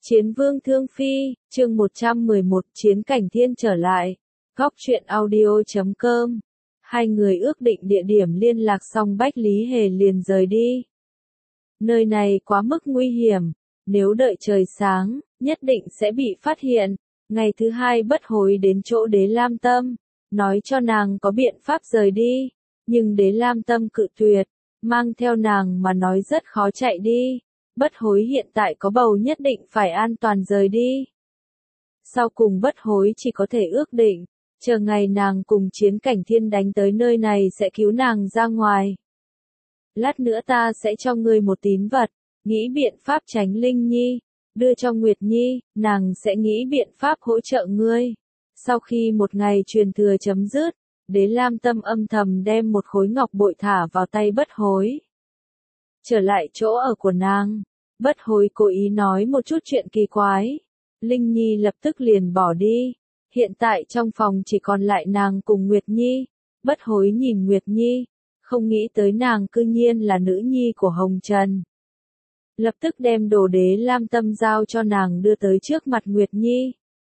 Chiến Vương Thương Phi, chương 111, Chiến Cảnh Thiên trở lại. Góc truyện audio.com. Hai người ước định địa điểm liên lạc xong Bách Lý Hề liền rời đi. Nơi này quá mức nguy hiểm, nếu đợi trời sáng, nhất định sẽ bị phát hiện. Ngày thứ hai Bất Hối đến chỗ Đế Lam Tâm, nói cho nàng có biện pháp rời đi, nhưng Đế Lam Tâm cự tuyệt, mang theo nàng mà nói rất khó chạy đi. Bất Hối hiện tại có bầu nhất định phải an toàn rời đi. Sau cùng Bất Hối chỉ có thể ước định, chờ ngày nàng cùng Chiến Cảnh Thiên đánh tới nơi này sẽ cứu nàng ra ngoài. Lát nữa ta sẽ cho ngươi một tín vật, nghĩ biện pháp tránh Linh Nhi, đưa cho Nguyệt Nhi, nàng sẽ nghĩ biện pháp hỗ trợ ngươi. Sau khi một ngày truyền thừa chấm dứt, Đế Lam Tâm âm thầm đem một khối ngọc bội thả vào tay Bất Hối. Trở lại chỗ ở của nàng, Bất Hối cố ý nói một chút chuyện kỳ quái. Linh Nhi lập tức liền bỏ đi. Hiện tại trong phòng chỉ còn lại nàng cùng Nguyệt Nhi. Bất Hối nhìn Nguyệt Nhi, không nghĩ tới nàng cư nhiên là nữ nhi của Hồng Trần. Lập tức đem đồ Đế Lam Tâm giao cho nàng đưa tới trước mặt Nguyệt Nhi.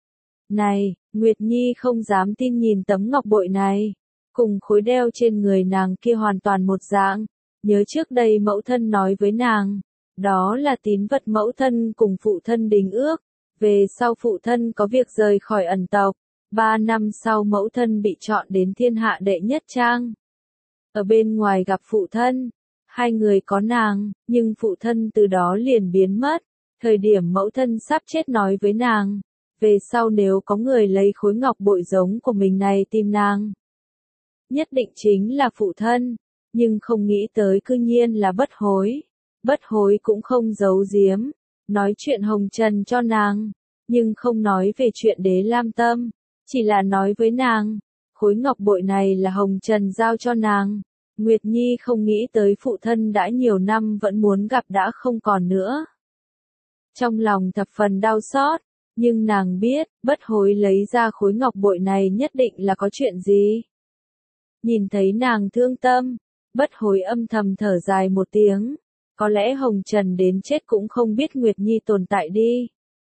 Này, Nguyệt Nhi không dám tin nhìn tấm ngọc bội này, cùng khối đeo trên người nàng kia hoàn toàn một dạng. Nhớ trước đây mẫu thân nói với nàng, đó là tín vật mẫu thân cùng phụ thân đính ước, về sau phụ thân có việc rời khỏi ẩn tộc, 3 năm sau mẫu thân bị chọn đến thiên hạ đệ nhất trang. Ở bên ngoài gặp phụ thân, hai người có nàng, nhưng phụ thân từ đó liền biến mất, thời điểm mẫu thân sắp chết nói với nàng, về sau nếu có người lấy khối ngọc bội giống của mình này tìm nàng, nhất định chính là phụ thân. Nhưng không nghĩ tới cư nhiên là Bất Hối. Bất Hối cũng không giấu giếm, nói chuyện Hồng Trần cho nàng, nhưng không nói về chuyện Đế Lam Tâm, chỉ là nói với nàng, khối ngọc bội này là Hồng Trần giao cho nàng. Nguyệt Nhi không nghĩ tới phụ thân đã nhiều năm vẫn muốn gặp đã không còn nữa. Trong lòng thập phần đau xót, nhưng nàng biết, Bất Hối lấy ra khối ngọc bội này nhất định là có chuyện gì. Nhìn thấy nàng thương tâm, Bất Hối âm thầm thở dài một tiếng, có lẽ Hồng Trần đến chết cũng không biết Nguyệt Nhi tồn tại đi.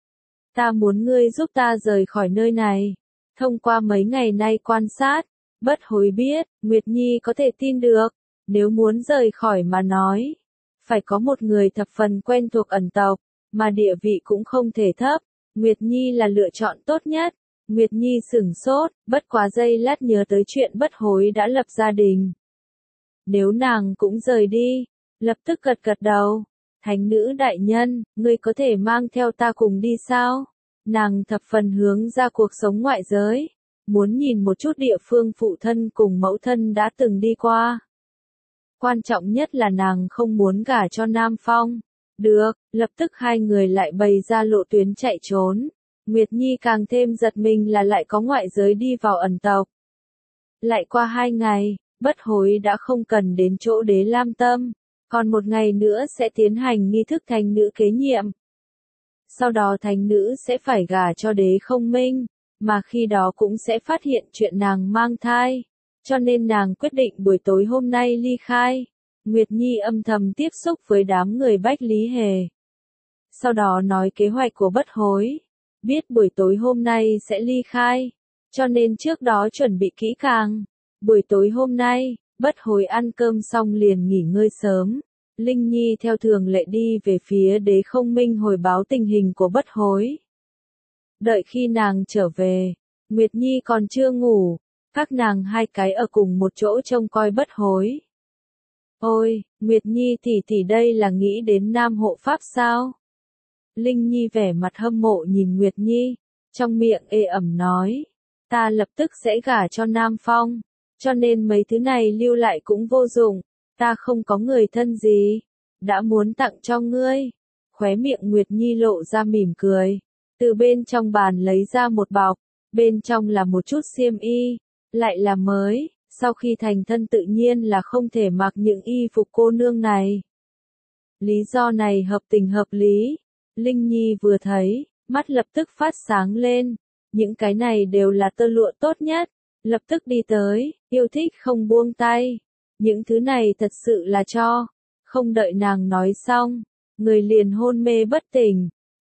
Ta muốn ngươi giúp ta rời khỏi nơi này. Thông qua mấy ngày nay quan sát, Bất Hối biết, Nguyệt Nhi có thể tin được, nếu muốn rời khỏi mà nói, phải có một người thập phần quen thuộc ẩn tộc, mà địa vị cũng không thể thấp, Nguyệt Nhi là lựa chọn tốt nhất. Nguyệt Nhi sửng sốt, bất quá giây lát nhớ tới chuyện Bất Hối đã lập gia đình. Nếu nàng cũng rời đi, lập tức gật gật đầu. Thánh nữ đại nhân, ngươi có thể mang theo ta cùng đi sao? Nàng thập phần hướng ra cuộc sống ngoại giới, muốn nhìn một chút địa phương phụ thân cùng mẫu thân đã từng đi qua. Quan trọng nhất là nàng không muốn gả cho Nam Phong. Được, lập tức hai người lại bày ra lộ tuyến chạy trốn. Nguyệt Nhi càng thêm giật mình là lại có ngoại giới đi vào ẩn tộc. Lại qua 2 ngày, Bất Hối đã không cần đến chỗ Đế Lam Tâm, còn một ngày nữa sẽ tiến hành nghi thức thánh nữ kế nhiệm. Sau đó thánh nữ sẽ phải gả cho Đế Không Minh, mà khi đó cũng sẽ phát hiện chuyện nàng mang thai, cho nên nàng quyết định buổi tối hôm nay ly khai. Nguyệt Nhi âm thầm tiếp xúc với đám người Bách Lý Hề. Sau đó nói kế hoạch của Bất Hối, biết buổi tối hôm nay sẽ ly khai, cho nên trước đó chuẩn bị kỹ càng. Buổi tối hôm nay, Bất Hối ăn cơm xong liền nghỉ ngơi sớm. Linh Nhi theo thường lệ đi về phía Đế Không Minh hồi báo tình hình của Bất Hối. Đợi khi nàng trở về, Nguyệt Nhi còn chưa ngủ, các nàng hai cái ở cùng một chỗ trông coi Bất Hối. Ôi, Nguyệt Nhi tỷ tỷ đây là nghĩ đến Nam hộ pháp sao? Linh Nhi vẻ mặt hâm mộ nhìn Nguyệt Nhi, trong miệng ê ẩm nói, ta lập tức sẽ gả cho Nam Phong, cho nên mấy thứ này lưu lại cũng vô dụng, ta không có người thân gì, đã muốn tặng cho ngươi. Khóe miệng Nguyệt Nhi lộ ra mỉm cười, từ bên trong bàn lấy ra một bọc, bên trong là một chút xiêm y, lại là mới, sau khi thành thân tự nhiên là không thể mặc những y phục cô nương này. Lý do này hợp tình hợp lý. Linh Nhi vừa thấy, mắt lập tức phát sáng lên, những cái này đều là tơ lụa tốt nhất, lập tức đi tới, yêu thích không buông tay, những thứ này thật sự là cho, không đợi nàng nói xong, người liền hôn mê bất tỉnh,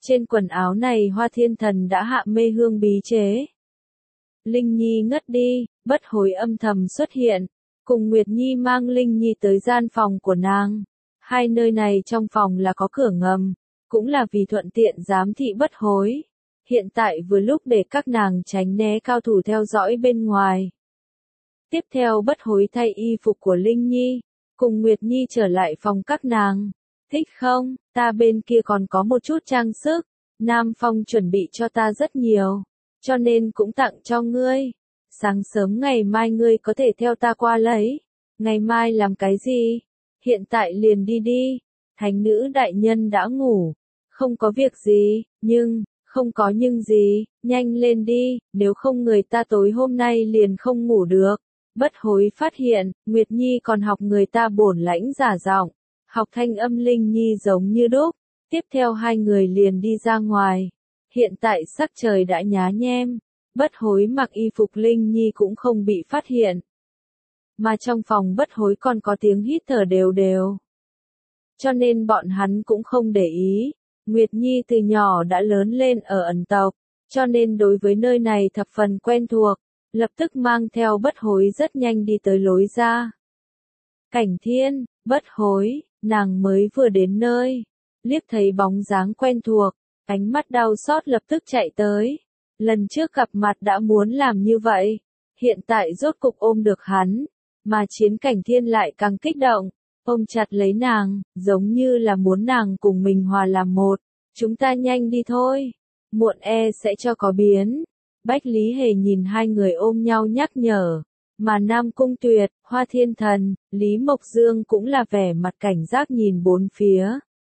Trên quần áo này Hoa Thiên Thần đã hạ mê hương bí chế. Linh Nhi ngất đi, Bất Hối âm thầm xuất hiện, cùng Nguyệt Nhi mang Linh Nhi tới gian phòng của nàng. Hai nơi này trong phòng là có cửa ngầm, cũng là vì thuận tiện giám thị Bất Hối. Hiện tại vừa lúc để các nàng tránh né cao thủ theo dõi bên ngoài. Tiếp theo Bất Hối thay y phục của Linh Nhi, cùng Nguyệt Nhi trở lại phòng các nàng. Thích không, ta bên kia còn có một chút trang sức, Nam Phong chuẩn bị cho ta rất nhiều, cho nên cũng tặng cho ngươi. Sáng sớm ngày mai ngươi có thể theo ta qua lấy. Ngày mai làm cái gì? Hiện tại liền đi đi. Thánh nữ đại nhân đã ngủ. Không có việc gì, không có nhưng gì, nhanh lên đi, nếu không người ta tối hôm nay liền không ngủ được. Bất Hối phát hiện, Nguyệt Nhi còn học người ta bổn lãnh giả giọng, học thanh âm Linh Nhi giống như đúc. Tiếp theo hai người liền đi ra ngoài. Hiện tại sắc trời đã nhá nhem, Bất Hối mặc y phục Linh Nhi cũng không bị phát hiện. Mà trong phòng Bất Hối còn có tiếng hít thở đều đều. Cho nên bọn hắn cũng không để ý. Nguyệt Nhi từ nhỏ đã lớn lên ở ẩn tộc, cho nên đối với nơi này thập phần quen thuộc, lập tức mang theo Bất Hối rất nhanh đi tới lối ra. Cảnh Thiên, Bất Hối, nàng mới vừa đến nơi, liếc thấy bóng dáng quen thuộc, ánh mắt đau xót lập tức chạy tới. Lần trước gặp mặt đã muốn làm như vậy, hiện tại rốt cục ôm được hắn, mà Chiến Cảnh Thiên lại càng kích động, ôm chặt lấy nàng, giống như là muốn nàng cùng mình hòa làm một. Chúng ta nhanh đi thôi, muộn sẽ cho có biến. Bách Lý Hề nhìn hai người ôm nhau nhắc nhở, mà Nam Cung Tuyệt, Hoa Thiên Thần, Lý Mộc Dương cũng là vẻ mặt cảnh giác nhìn bốn phía.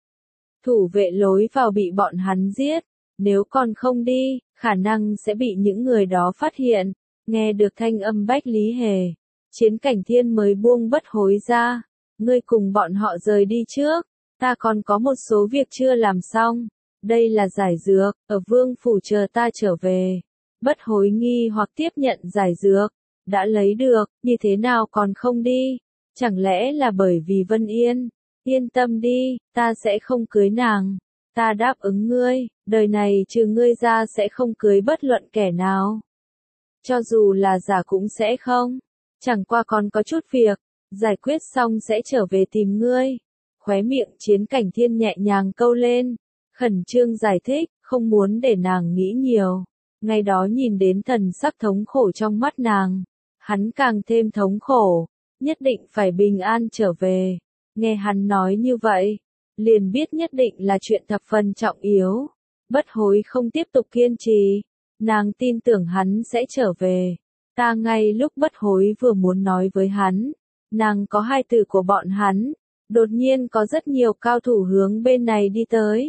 Thủ vệ lối vào bị bọn hắn giết, nếu còn không đi, khả năng sẽ bị những người đó phát hiện. Nghe được thanh âm Bách Lý Hề, Chiến Cảnh Thiên mới buông Bất Hối ra. Ngươi cùng bọn họ rời đi trước, ta còn có một số việc chưa làm xong. Đây là giải dược, ở Vương Phủ chờ ta trở về. Bất Hối nghi hoặc tiếp nhận giải dược, đã lấy được, như thế nào còn không đi? Chẳng lẽ là bởi vì Vân Yên? Yên tâm đi, ta sẽ không cưới nàng. Ta đáp ứng ngươi, đời này trừ ngươi ra sẽ không cưới bất luận kẻ nào. Cho dù là giả cũng sẽ không. Chẳng qua còn có chút việc, giải quyết xong sẽ trở về tìm ngươi. Khóe miệng Chiến Cảnh Thiên nhẹ nhàng câu lên, khẩn trương giải thích, không muốn để nàng nghĩ nhiều. Ngày đó nhìn đến thần sắc thống khổ trong mắt nàng, hắn càng thêm thống khổ, nhất định phải bình an trở về. Nghe hắn nói như vậy, liền biết nhất định là chuyện thập phần trọng yếu. Bất Hối không tiếp tục kiên trì, nàng tin tưởng hắn sẽ trở về. Ta ngay lúc Bất Hối vừa muốn nói với hắn, nàng có hai từ của bọn hắn, đột nhiên có rất nhiều cao thủ hướng bên này đi tới.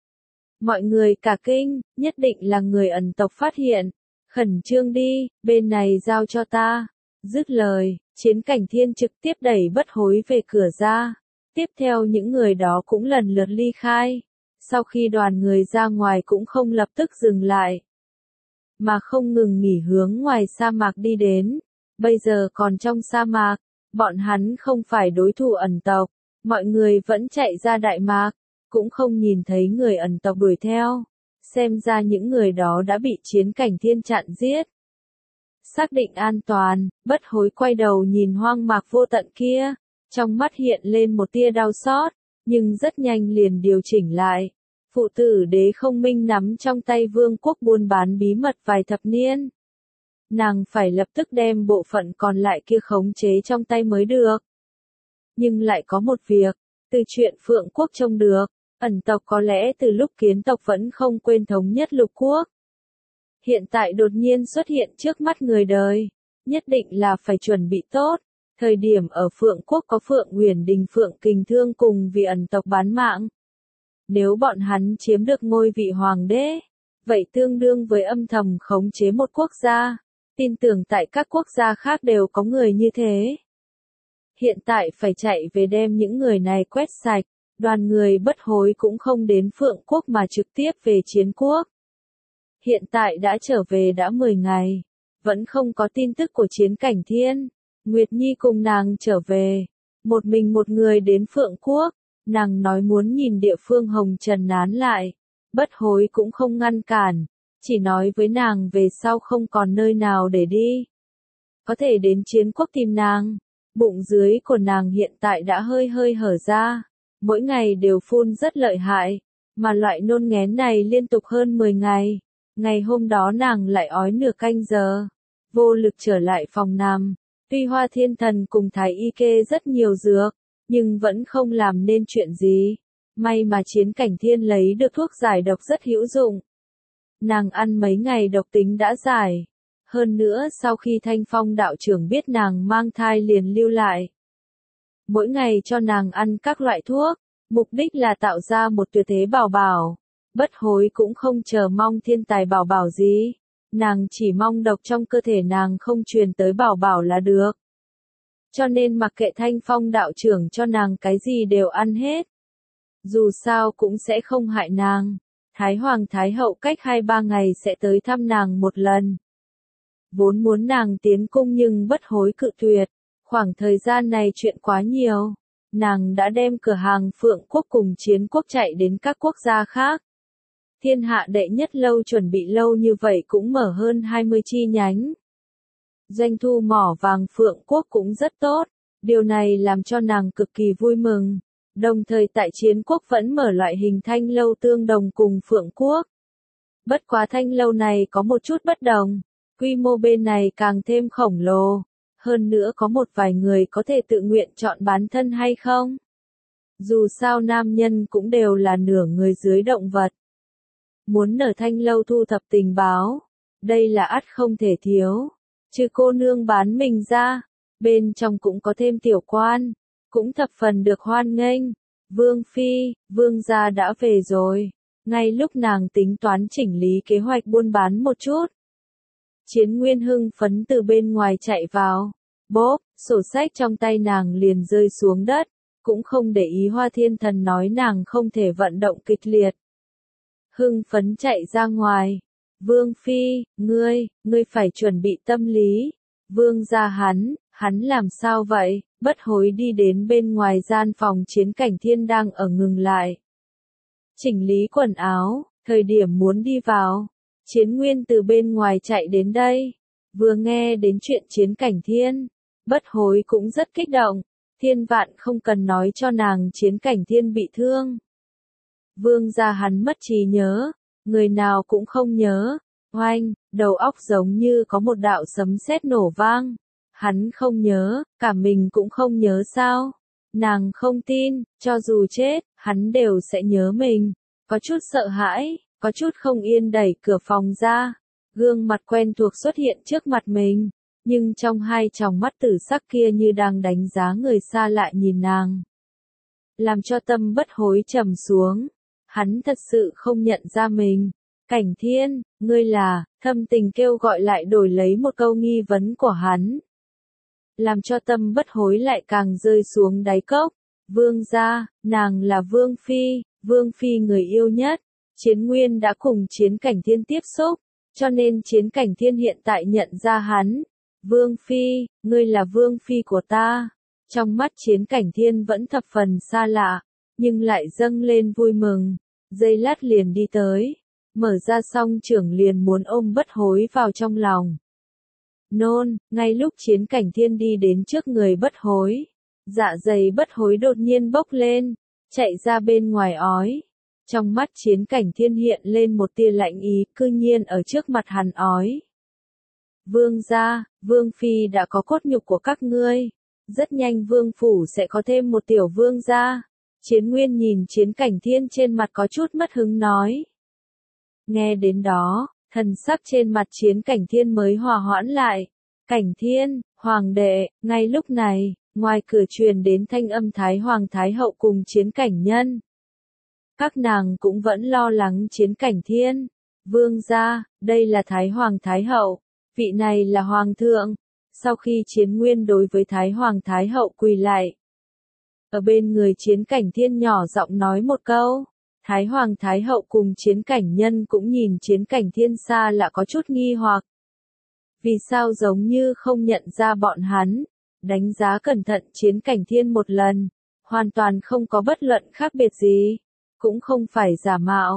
Mọi người cả kinh, nhất định là người ẩn tộc phát hiện. Khẩn trương đi, bên này giao cho ta. Dứt lời, Chiến Cảnh Thiên trực tiếp đẩy Bất Hối về cửa ra. Tiếp theo những người đó cũng lần lượt ly khai. Sau khi đoàn người ra ngoài cũng không lập tức dừng lại, mà không ngừng nghỉ hướng ngoài sa mạc đi đến. Bây giờ còn trong sa mạc, bọn hắn không phải đối thủ ẩn tộc. Mọi người vẫn chạy ra Đại Mạc, cũng không nhìn thấy người ẩn tộc đuổi theo. Xem ra những người đó đã bị Chiến Cảnh Thiên chặn giết. Xác định an toàn, Bất Hối quay đầu nhìn hoang mạc vô tận kia. Trong mắt hiện lên một tia đau xót, nhưng rất nhanh liền điều chỉnh lại. Phụ tử Đế Không Minh nắm trong tay vương quốc buôn bán bí mật vài thập niên. Nàng phải lập tức đem bộ phận còn lại kia khống chế trong tay mới được. Nhưng lại có một việc, từ chuyện Phượng Quốc trông được, ẩn tộc có lẽ từ lúc Kiến tộc vẫn không quên thống nhất lục quốc. Hiện tại đột nhiên xuất hiện trước mắt người đời, nhất định là phải chuẩn bị tốt. Thời điểm ở Phượng Quốc có Phượng Uyển Đình Phượng Kình Thương cùng vì ẩn tộc bán mạng. Nếu bọn hắn chiếm được ngôi vị hoàng đế, vậy tương đương với âm thầm khống chế một quốc gia. Tin tưởng tại các quốc gia khác đều có người như thế. Hiện tại phải chạy về đem những người này quét sạch. Đoàn người Bất Hối cũng không đến Phượng Quốc mà trực tiếp về Chiến Quốc. Hiện tại đã trở về đã 10 ngày, vẫn không có tin tức của Chiến Cảnh Thiên. Nguyệt Nhi cùng nàng trở về, một mình một người đến Phượng Quốc. Nàng nói muốn nhìn địa phương hồng trần nán lại, Bất hối cũng không ngăn cản, chỉ nói với nàng về sau không còn nơi nào để đi. Có thể đến Chiến Quốc tìm nàng. Bụng dưới của nàng hiện tại đã hơi hơi hở ra, mỗi ngày đều phun rất lợi hại, mà loại nôn nghén này liên tục hơn 10 ngày. Ngày hôm đó nàng lại ói nửa canh giờ, vô lực trở lại phòng nằm. Tuy Hoa Thiên Thần cùng Thái Y kê rất nhiều dược, nhưng vẫn không làm nên chuyện gì. May mà Chiến Cảnh Thiên lấy được thuốc giải độc rất hữu dụng. Nàng ăn mấy ngày độc tính đã giải. Hơn nữa sau khi Thanh Phong đạo trưởng biết nàng mang thai liền lưu lại. Mỗi ngày cho nàng ăn các loại thuốc, mục đích là tạo ra một tuyệt thế bảo bảo. Bất hối cũng không chờ mong thiên tài bảo bảo gì. Nàng chỉ mong độc trong cơ thể nàng không truyền tới bảo bảo là được. Cho nên mặc kệ Thanh Phong đạo trưởng cho nàng cái gì đều ăn hết. Dù sao cũng sẽ không hại nàng. Thái Hoàng Thái Hậu cách 2-3 ngày sẽ tới thăm nàng một lần. Vốn muốn nàng tiến cung nhưng bất hối cự tuyệt. Khoảng thời gian này chuyện quá nhiều. Nàng đã đem cửa hàng Phượng Quốc cùng Chiến Quốc chạy đến các quốc gia khác. Thiên hạ đệ nhất lâu chuẩn bị lâu như vậy cũng mở hơn 20 chi nhánh. Doanh thu mỏ vàng Phượng Quốc cũng rất tốt. Điều này làm cho nàng cực kỳ vui mừng. Đồng thời tại Chiến Quốc vẫn mở loại hình thanh lâu tương đồng cùng Phượng Quốc. Bất quá thanh lâu này có một chút bất đồng. Quy mô bên này càng thêm khổng lồ. Hơn nữa có một vài người có thể tự nguyện chọn bán thân hay không. Dù sao nam nhân cũng đều là nửa người dưới động vật. Muốn nở thanh lâu thu thập tình báo. Đây là ắt không thể thiếu. Chứ cô nương bán mình ra. Bên trong cũng có thêm tiểu quan. Cũng thập phần được hoan nghênh. Vương Phi, Vương gia đã về rồi. Ngay lúc nàng tính toán chỉnh lý kế hoạch buôn bán một chút. Chiến Nguyên hưng phấn từ bên ngoài chạy vào. Bốp, sổ sách trong tay nàng liền rơi xuống đất. Cũng không để ý Hoa Thiên Thần nói nàng không thể vận động kịch liệt. Hưng phấn chạy ra ngoài. Vương Phi, ngươi phải chuẩn bị tâm lý. Vương gia hắn làm sao vậy? Bất hối đi đến bên ngoài gian phòng Chiến Cảnh Thiên đang ở ngừng lại. Chỉnh lý quần áo, thời điểm muốn đi vào. Chiến Nguyên từ bên ngoài chạy đến đây. Vừa nghe đến chuyện Chiến Cảnh Thiên. Bất hối cũng rất kích động. Thiên vạn không cần nói cho nàng Chiến Cảnh Thiên bị thương. Vương gia hắn mất trí nhớ. Người nào cũng không nhớ. Oanh, đầu óc giống như có một đạo sấm sét nổ vang. Hắn không nhớ, cả mình cũng không nhớ sao? Nàng không tin, cho dù chết, hắn đều sẽ nhớ mình. Có chút sợ hãi, có chút không yên đẩy cửa phòng ra. Gương mặt quen thuộc xuất hiện trước mặt mình. Nhưng trong hai tròng mắt tử sắc kia như đang đánh giá người xa lạ nhìn nàng. Làm cho tâm bất hối trầm xuống. Hắn thật sự không nhận ra mình. Cảnh Thiên, ngươi là, thâm tình kêu gọi lại đổi lấy một câu nghi vấn của hắn. Làm cho tâm bất hối lại càng rơi xuống đáy cốc. Vương gia, nàng là Vương Phi người yêu nhất. Chiến Nguyên đã cùng Chiến Cảnh Thiên tiếp xúc, cho nên Chiến Cảnh Thiên hiện tại nhận ra hắn. Vương Phi, ngươi là Vương Phi của ta. Trong mắt Chiến Cảnh Thiên vẫn thập phần xa lạ, nhưng lại dâng lên vui mừng. Giây lát liền đi tới, mở ra song trưởng liền muốn ôm bất hối vào trong lòng. Nôn, ngay lúc Chiến Cảnh Thiên đi đến trước người bất hối. Dạ dày bất hối đột nhiên bốc lên, chạy ra bên ngoài ói. Trong mắt Chiến Cảnh Thiên hiện lên một tia lạnh ý, cư nhiên ở trước mặt hắn ói. Vương gia, Vương Phi đã có cốt nhục của các ngươi. Rất nhanh Vương Phủ sẽ có thêm một tiểu vương gia. Chiến Nguyên nhìn Chiến Cảnh Thiên trên mặt có chút mất hứng nói. Nghe đến đó, thần sắc trên mặt Chiến Cảnh Thiên mới hòa hoãn lại. Cảnh Thiên, Hoàng đệ, ngay lúc này, ngoài cửa truyền đến thanh âm Thái Hoàng Thái Hậu cùng Chiến Cảnh Nhân. Các nàng cũng vẫn lo lắng Chiến Cảnh Thiên. Vương gia, đây là Thái Hoàng Thái Hậu, vị này là Hoàng thượng. Sau khi Chiến Nguyên đối với Thái Hoàng Thái Hậu quỳ lại. Ở bên người Chiến Cảnh Thiên nhỏ giọng nói một câu. Thái Hoàng Thái Hậu cùng Chiến Cảnh Nhân cũng nhìn Chiến Cảnh Thiên xa lạ có chút nghi hoặc. Vì sao giống như không nhận ra bọn hắn? Đánh giá cẩn thận Chiến Cảnh Thiên một lần. Hoàn toàn không có bất luận khác biệt gì. Cũng không phải giả mạo.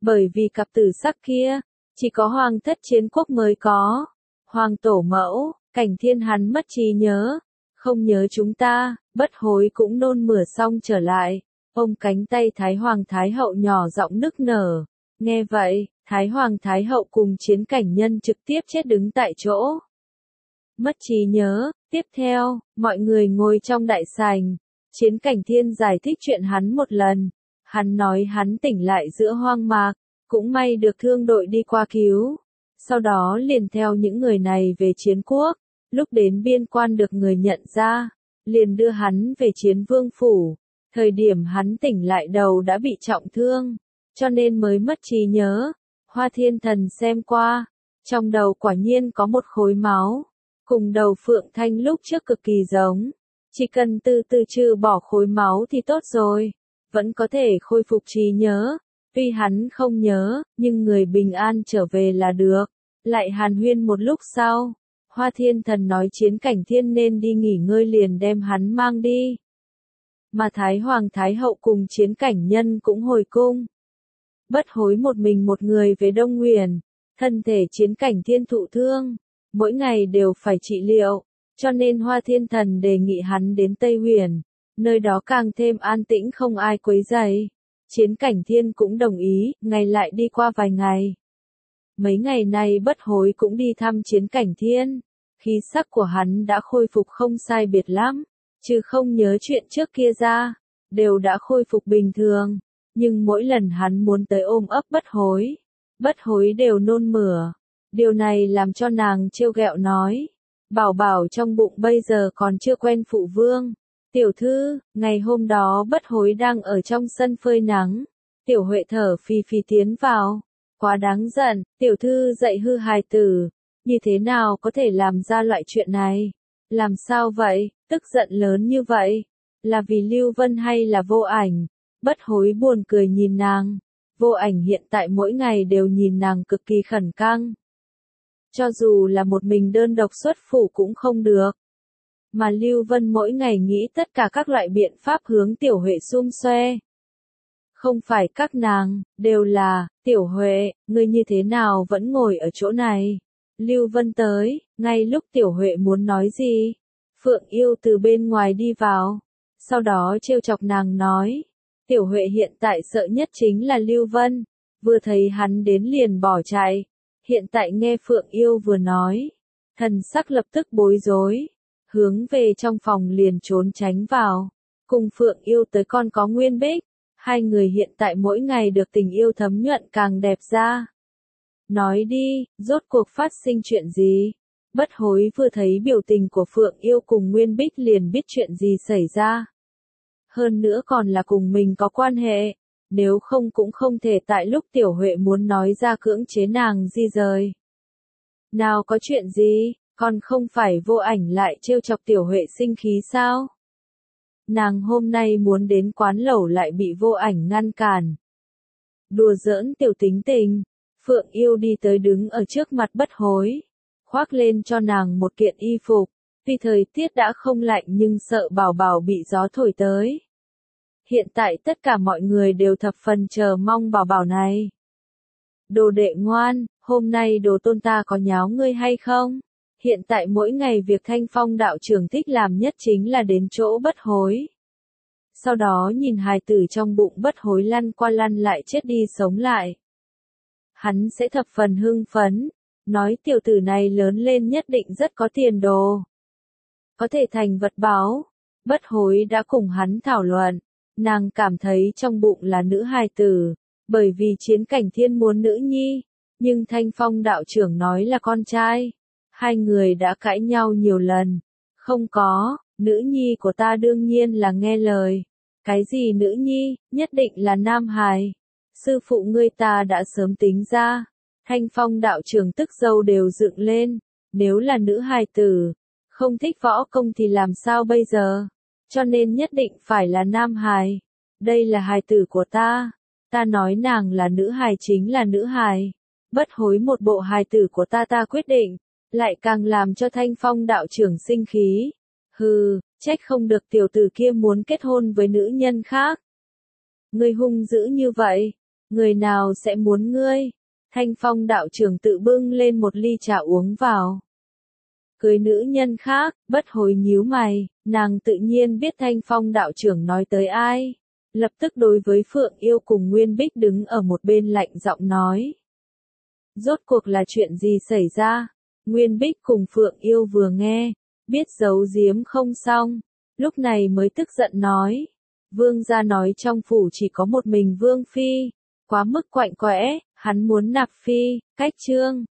Bởi vì cặp tử sắc kia, chỉ có hoàng thất chiến quốc mới có. Hoàng tổ mẫu, Cảnh Thiên hắn mất trí nhớ, không nhớ chúng ta, Bất Hối cũng nôn mửa xong trở lại, ôm cánh tay Thái Hoàng Thái Hậu nhỏ giọng nức nở. Nghe vậy, Thái Hoàng Thái Hậu cùng Chiến Cảnh Nhân trực tiếp chết đứng tại chỗ. Mất trí nhớ, tiếp theo, mọi người ngồi trong đại sảnh, Chiến Cảnh Thiên giải thích chuyện hắn một lần. Hắn nói hắn tỉnh lại giữa hoang mạc, cũng may được thương đội đi qua cứu. Sau đó liền theo những người này về chiến quốc, lúc đến biên quan được người nhận ra, liền đưa hắn về Chiến Vương phủ. Thời điểm hắn tỉnh lại đầu đã bị trọng thương, cho nên mới mất trí nhớ. Hoa Thiên Thần xem qua, trong đầu quả nhiên có một khối máu, cùng đầu Phượng Thanh lúc trước cực kỳ giống. Chỉ cần từ từ trừ bỏ khối máu thì tốt rồi, vẫn có thể khôi phục trí nhớ. Tuy hắn không nhớ, nhưng người bình an trở về là được. Lại hàn huyên một lúc sau, Hoa Thiên Thần nói Chiến Cảnh Thiên nên đi nghỉ ngơi liền đem hắn mang đi. Mà Thái Hoàng Thái Hậu cùng Chiến Cảnh Nhân cũng hồi cung. Bất Hối một mình một người về Đông Huyền, thân thể Chiến Cảnh Thiên thụ thương, mỗi ngày đều phải trị liệu, cho nên Hoa Thiên Thần đề nghị hắn đến Tây Huyền, nơi đó càng thêm an tĩnh không ai quấy rầy. Chiến Cảnh Thiên cũng đồng ý, ngày lại đi qua vài ngày. Mấy ngày nay Bất Hối cũng đi thăm Chiến Cảnh Thiên, khí sắc của hắn đã khôi phục không sai biệt lắm, chứ không nhớ chuyện trước kia ra, đều đã khôi phục bình thường, nhưng mỗi lần hắn muốn tới ôm ấp Bất Hối đều nôn mửa. Điều này làm cho nàng trêu ghẹo nói, bảo bảo trong bụng bây giờ còn chưa quen phụ vương. Tiểu thư, ngày hôm đó Bất Hối đang ở trong sân phơi nắng, Tiểu Huệ thở phì phì tiến vào, quá đáng giận, tiểu thư dạy hư hài tử, như thế nào có thể làm ra loại chuyện này? Làm sao vậy, tức giận lớn như vậy? Là vì Lưu Vân hay là Vô Ảnh? Bất Hối buồn cười nhìn nàng, Vô Ảnh hiện tại mỗi ngày đều nhìn nàng cực kỳ khẩn căng. Cho dù là một mình đơn độc xuất phủ cũng không được. Mà Lưu Vân mỗi ngày nghĩ tất cả các loại biện pháp hướng Tiểu Huệ xum xoe. Không phải các nàng, đều là, Tiểu Huệ, ngươi như thế nào vẫn ngồi ở chỗ này? Lưu Vân tới, ngay lúc Tiểu Huệ muốn nói gì, Phượng Yêu từ bên ngoài đi vào, sau đó trêu chọc nàng nói, Tiểu Huệ hiện tại sợ nhất chính là Lưu Vân, vừa thấy hắn đến liền bỏ chạy, hiện tại nghe Phượng Yêu vừa nói, thần sắc lập tức bối rối, hướng về trong phòng liền trốn tránh vào, cùng Phượng Yêu tới con có Nguyên Bích, hai người hiện tại mỗi ngày được tình yêu thấm nhuận càng đẹp ra. Nói đi, rốt cuộc phát sinh chuyện gì? Bất Hối vừa thấy biểu tình của Phượng Yêu cùng Nguyên Bích liền biết chuyện gì xảy ra. Hơn nữa còn là cùng mình có quan hệ, nếu không cũng không thể tại lúc Tiểu Huệ muốn nói ra cưỡng chế nàng di rời. Nào có chuyện gì, còn không phải Vô Ảnh lại trêu chọc Tiểu Huệ sinh khí sao? Nàng hôm nay muốn đến quán lẩu lại bị Vô Ảnh ngăn cản. Đùa giỡn tiểu tính tình, Phượng Yêu đi tới đứng ở trước mặt Bất Hối, khoác lên cho nàng một kiện y phục, vì thời tiết đã không lạnh nhưng sợ bảo bảo bị gió thổi tới. Hiện tại tất cả mọi người đều thập phần chờ mong bảo bảo này. Đồ đệ ngoan, hôm nay đồ tôn ta có nháo ngươi hay không? Hiện tại mỗi ngày việc Thanh Phong đạo trưởng thích làm nhất chính là đến chỗ Bất Hối. Sau đó nhìn hài tử trong bụng Bất Hối lăn qua lăn lại chết đi sống lại. Hắn sẽ thập phần hưng phấn, nói tiểu tử này lớn lên nhất định rất có tiền đồ. Có thể thành vật báu. Bất Hối đã cùng hắn thảo luận, nàng cảm thấy trong bụng là nữ hài tử, bởi vì Chiến Cảnh Thiên muốn nữ nhi, nhưng Thanh Phong đạo trưởng nói là con trai. Hai người đã cãi nhau nhiều lần. Không có, nữ nhi của ta đương nhiên là nghe lời. Cái gì nữ nhi, nhất định là nam hài. Sư phụ ngươi ta đã sớm tính ra. Thanh Phong đạo trưởng tức dâu đều dựng lên. Nếu là nữ hài tử, không thích võ công thì làm sao bây giờ? Cho nên nhất định phải là nam hài. Đây là hài tử của ta. Ta nói nàng là nữ hài chính là nữ hài. Bất Hối một bộ hài tử của ta quyết định. Lại càng làm cho Thanh Phong đạo trưởng sinh khí. Hừ, trách không được tiểu tử kia muốn kết hôn với nữ nhân khác. Ngươi hung dữ như vậy, Người nào sẽ muốn ngươi? Thanh Phong đạo trưởng tự bưng lên một ly trà uống vào. Cưới nữ nhân khác, bất hối nhíu mày, nàng tự nhiên biết Thanh Phong đạo trưởng nói tới ai. Lập tức đối với Phượng Yêu cùng Nguyên Bích đứng ở một bên lạnh giọng nói. Rốt cuộc là chuyện gì xảy ra? Nguyên Bích cùng Phượng Yêu vừa nghe, biết giấu giếm không xong, lúc này mới tức giận nói. Vương gia nói trong phủ chỉ có một mình Vương Phi, quá mức quạnh quẽ, hắn muốn nạp Phi, cách trương.